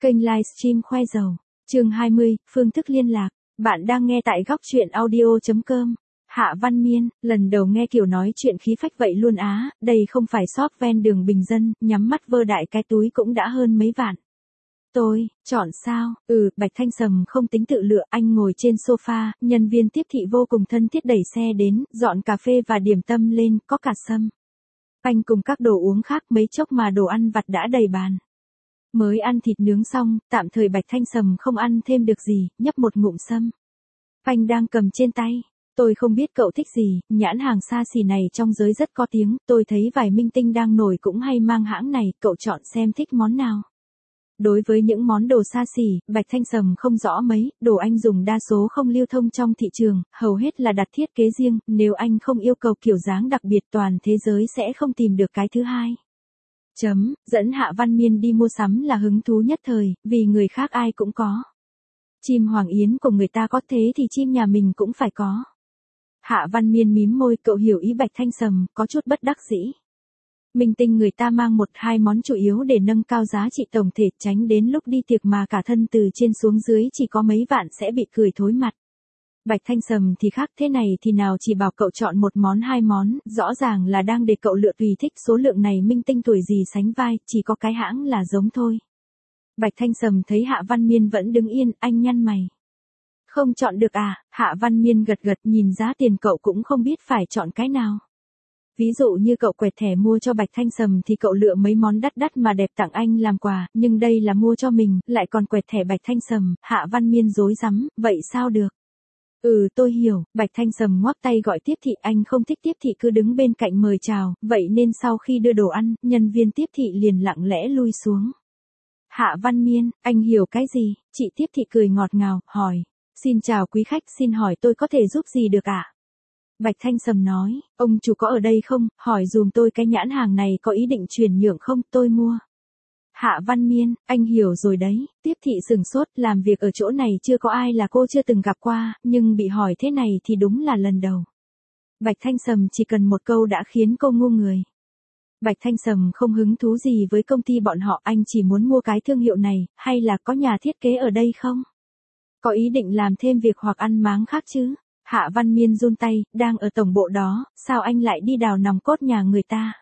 Kênh livestream khoe giàu. Chương 20, phương thức liên lạc. Bạn đang nghe tại góc truyện audio.com. Hạ Văn Miên, lần đầu nghe kiểu nói chuyện khí phách vậy luôn á, đây không phải shop ven đường bình dân, nhắm mắt vơ đại cái túi cũng đã hơn mấy vạn. Tôi, chọn sao? Bạch Thanh Sầm không tính tự lựa, anh ngồi trên sofa, nhân viên tiếp thị vô cùng thân thiết đẩy xe đến, dọn cà phê và điểm tâm lên, có cả sâm. Anh cùng các đồ uống khác, mấy chốc mà đồ ăn vặt đã đầy bàn. Mới ăn thịt nướng xong, tạm thời Bạch Thanh Sầm không ăn thêm được gì, nhấp một ngụm sâm. Anh đang cầm trên tay. Tôi không biết cậu thích gì, nhãn hàng xa xỉ này trong giới rất có tiếng, tôi thấy vài minh tinh đang nổi cũng hay mang hãng này, cậu chọn xem thích món nào. Đối với những món đồ xa xỉ, Bạch Thanh Sầm không rõ mấy, đồ anh dùng đa số không lưu thông trong thị trường, hầu hết là đặt thiết kế riêng, nếu anh không yêu cầu kiểu dáng đặc biệt toàn thế giới sẽ không tìm được cái thứ hai. Dẫn Hạ Văn Miên đi mua sắm là hứng thú nhất thời, vì người khác ai cũng có. Chim Hoàng Yến của người ta có thế thì chim nhà mình cũng phải có. Hạ Văn Miên mím môi, cậu hiểu ý Bạch Thanh Sầm, có chút bất đắc dĩ. Minh tinh người ta mang một hai món chủ yếu để nâng cao giá trị tổng thể, tránh đến lúc đi tiệc mà cả thân từ trên xuống dưới chỉ có mấy vạn sẽ bị cười thối mặt. Bạch Thanh Sầm thì khác, thế này thì nào chỉ bảo cậu chọn một món hai món, rõ ràng là đang để cậu lựa tùy thích, số lượng này minh tinh tuổi gì sánh vai, chỉ có cái hãng là giống thôi. Bạch Thanh Sầm thấy Hạ Văn Miên vẫn đứng yên, anh nhăn mày. Không chọn được à? Hạ Văn Miên gật gật, nhìn giá tiền cậu cũng không biết phải chọn cái nào. Ví dụ như cậu quẹt thẻ mua cho Bạch Thanh Sầm thì cậu lựa mấy món đắt đắt mà đẹp tặng anh làm quà, nhưng đây là mua cho mình, lại còn quẹt thẻ Bạch Thanh Sầm. Hạ Văn Miên rối rắm, vậy sao được? Tôi hiểu, Bạch Thanh Sầm ngoắc tay gọi tiếp thị, anh không thích tiếp thị cứ đứng bên cạnh mời chào, vậy nên sau khi đưa đồ ăn, nhân viên tiếp thị liền lặng lẽ lui xuống. Hạ Văn Miên, anh hiểu cái gì? Chị tiếp thị cười ngọt ngào, hỏi. Xin chào quý khách, xin hỏi tôi có thể giúp gì được ạ? Bạch Thanh Sầm nói, ông chủ có ở đây không, hỏi dùm tôi cái nhãn hàng này có ý định chuyển nhượng không, tôi mua. Hạ Văn Miên, anh hiểu rồi đấy, tiếp thị sừng sốt, làm việc ở chỗ này chưa có ai là cô chưa từng gặp qua, nhưng bị hỏi thế này thì đúng là lần đầu. Bạch Thanh Sầm chỉ cần một câu đã khiến cô ngu người. Bạch Thanh Sầm không hứng thú gì với công ty bọn họ, anh chỉ muốn mua cái thương hiệu này, hay là có nhà thiết kế ở đây không? Có ý định làm thêm việc hoặc ăn máng khác chứ? Hạ Văn Miên run tay, đang ở tổng bộ đó, sao anh lại đi đào nòng cốt nhà người ta?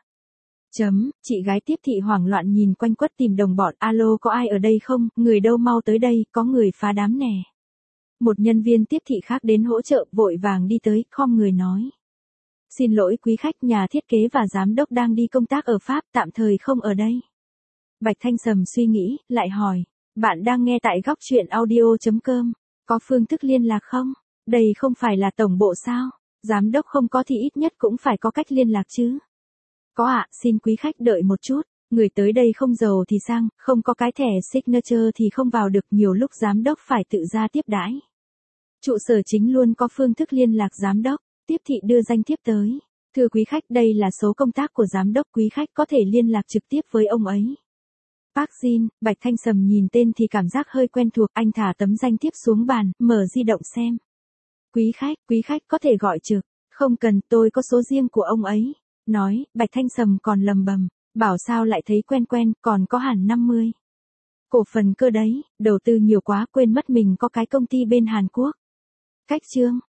Chị gái tiếp thị hoảng loạn nhìn quanh quất tìm đồng bọn, alo có ai ở đây không, người đâu mau tới đây, có người phá đám nè. Một nhân viên tiếp thị khác đến hỗ trợ, vội vàng đi tới, khom người nói. Xin lỗi quý khách, nhà thiết kế và giám đốc đang đi công tác ở Pháp, tạm thời không ở đây. Bạch Thanh Sầm suy nghĩ, lại hỏi, bạn đang nghe tại góc truyện audio.com, có phương thức liên lạc không? Đây không phải là tổng bộ sao? Giám đốc không có thì ít nhất cũng phải có cách liên lạc chứ. Có ạ, xin quý khách đợi một chút, người tới đây không giàu thì sang, không có cái thẻ signature thì không vào được, nhiều lúc giám đốc phải tự ra tiếp đãi. Trụ sở chính luôn có phương thức liên lạc giám đốc, tiếp thị đưa danh thiếp tới. Thưa quý khách, đây là số công tác của giám đốc, quý khách có thể liên lạc trực tiếp với ông ấy. Park Jin, Bạch Thanh Sầm nhìn tên thì cảm giác hơi quen thuộc, anh thả tấm danh thiếp xuống bàn, mở di động xem. Quý khách có thể gọi trực, không cần, tôi có số riêng của ông ấy. Nói, Bạch Thanh Sầm còn lầm bầm, bảo sao lại thấy quen quen, còn có hẳn 50. Cổ phần cơ đấy, đầu tư nhiều quá quên mất mình có cái công ty bên Hàn Quốc. Cách chương,